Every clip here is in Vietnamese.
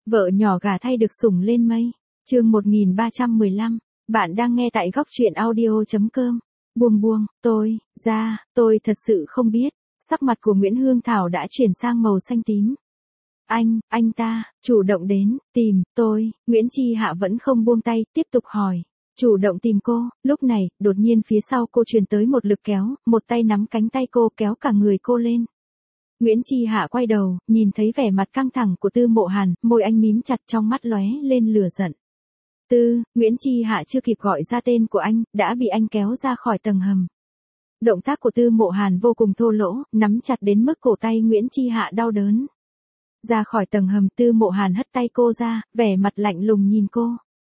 Vợ nhỏ gả thay được sủng lên mây. Chương 1315. Bạn đang nghe tại góc truyện audio.com. Buông buông, tôi thật sự không biết. Sắc mặt của Nguyễn Hương Thảo đã chuyển sang màu xanh tím. Anh ta, chủ động đến, tìm, tôi, Nguyễn Chi Hạ vẫn không buông tay, tiếp tục hỏi. Chủ động tìm cô, lúc này, đột nhiên phía sau cô truyền tới một lực kéo, một tay nắm cánh tay cô kéo cả người cô lên. Nguyễn Chi Hạ quay đầu, nhìn thấy vẻ mặt căng thẳng của Tư Mộ Hàn, môi anh mím chặt trong mắt lóe lên lửa giận. Nguyễn Chi Hạ chưa kịp gọi ra tên của anh, đã bị anh kéo ra khỏi tầng hầm. Động tác của Tư Mộ Hàn vô cùng thô lỗ, nắm chặt đến mức cổ tay Nguyễn Chi Hạ đau đớn. Ra khỏi tầng hầm, Tư Mộ Hàn hất tay cô ra, vẻ mặt lạnh lùng nhìn cô.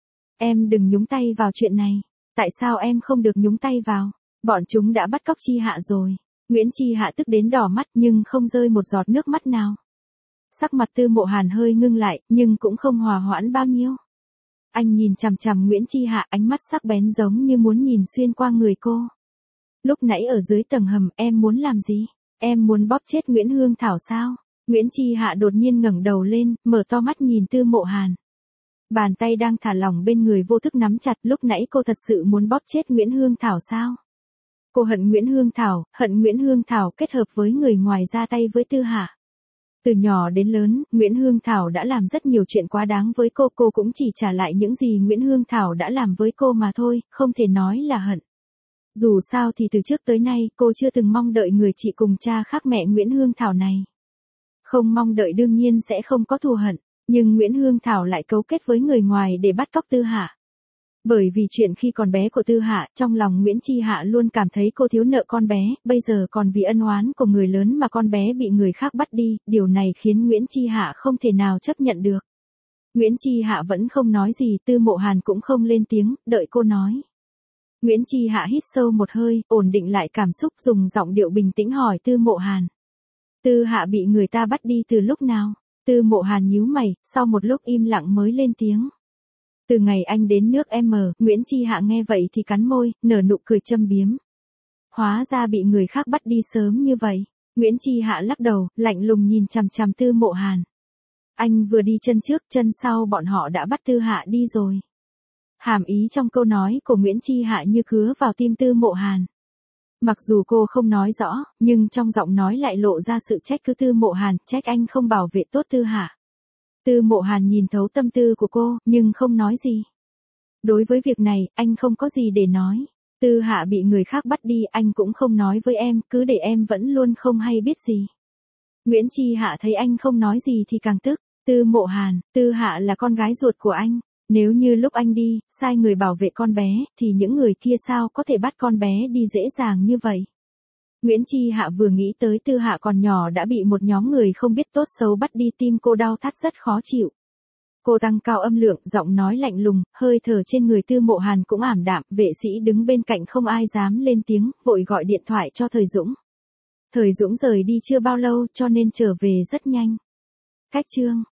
Em đừng nhúng tay vào chuyện này. Tại sao em không được nhúng tay vào? Bọn chúng đã bắt cóc Chi Hạ rồi. Nguyễn Chi Hạ tức đến đỏ mắt nhưng không rơi một giọt nước mắt nào. Sắc mặt Tư Mộ Hàn hơi ngưng lại, nhưng cũng không hòa hoãn bao nhiêu. Anh nhìn chằm chằm Nguyễn Chi Hạ, ánh mắt sắc bén giống như muốn nhìn xuyên qua người cô. Lúc nãy ở dưới tầng hầm, em muốn làm gì? Em muốn bóp chết Nguyễn Hương Thảo sao? Nguyễn Chi Hạ đột nhiên ngẩng đầu lên, mở to mắt nhìn Tư Mộ Hàn. Bàn tay đang thả lỏng bên người vô thức nắm chặt, lúc nãy cô thật sự muốn bóp chết Nguyễn Hương Thảo sao? Cô hận Nguyễn Hương Thảo kết hợp với người ngoài ra tay với Tư Hạ. Từ nhỏ đến lớn, Nguyễn Hương Thảo đã làm rất nhiều chuyện quá đáng với cô cũng chỉ trả lại những gì Nguyễn Hương Thảo đã làm với cô mà thôi, không thể nói là hận. Dù sao thì từ trước tới nay cô chưa từng mong đợi người chị cùng cha khác mẹ Nguyễn Hương Thảo này. Không mong đợi đương nhiên sẽ không có thù hận, nhưng Nguyễn Hương Thảo lại cấu kết với người ngoài để bắt cóc Tư Hạ. Bởi vì chuyện khi còn bé của Tư Hạ, trong lòng Nguyễn Chi Hạ luôn cảm thấy cô thiếu nợ con bé, bây giờ còn vì ân oán của người lớn mà con bé bị người khác bắt đi, điều này khiến Nguyễn Chi Hạ không thể nào chấp nhận được. Nguyễn Chi Hạ vẫn không nói gì, Tư Mộ Hàn cũng không lên tiếng, đợi cô nói. Nguyễn Chi Hạ hít sâu một hơi, ổn định lại cảm xúc, dùng giọng điệu bình tĩnh hỏi Tư Mộ Hàn. Tư Hạ bị người ta bắt đi từ lúc nào? Tư Mộ Hàn nhíu mày, sau một lúc im lặng mới lên tiếng. Từ ngày anh đến nước M, Nguyễn Chi Hạ nghe vậy thì cắn môi, nở nụ cười châm biếm. Hóa ra bị người khác bắt đi sớm như vậy. Nguyễn Chi Hạ lắc đầu, lạnh lùng nhìn chằm chằm Tư Mộ Hàn. Anh vừa đi chân trước, chân sau bọn họ đã bắt Tư Hạ đi rồi. Hàm ý trong câu nói của Nguyễn Chi Hạ như cứa vào tim Tư Mộ Hàn. Mặc dù cô không nói rõ, nhưng trong giọng nói lại lộ ra sự trách cứ Tư Mộ Hàn, trách anh không bảo vệ tốt Tư Hạ. Tư Mộ Hàn nhìn thấu tâm tư của cô, nhưng không nói gì. Đối với việc này, anh không có gì để nói. Tư Hạ bị người khác bắt đi, anh cũng không nói với em, cứ để em vẫn luôn không hay biết gì. Nguyễn Chi Hạ thấy anh không nói gì thì càng tức. Tư Mộ Hàn, Tư Hạ là con gái ruột của anh. Nếu như lúc anh đi, sai người bảo vệ con bé, thì những người kia sao có thể bắt con bé đi dễ dàng như vậy? Nguyễn Chi Hạ vừa nghĩ tới Tư Hạ còn nhỏ đã bị một nhóm người không biết tốt xấu bắt đi, tim cô đau thắt rất khó chịu. Cô tăng cao âm lượng, giọng nói lạnh lùng, hơi thở trên người Tư Mộ Hàn cũng ảm đạm, vệ sĩ đứng bên cạnh không ai dám lên tiếng, vội gọi điện thoại cho Thời Dũng. Thời Dũng rời đi chưa bao lâu cho nên trở về rất nhanh. Cách chương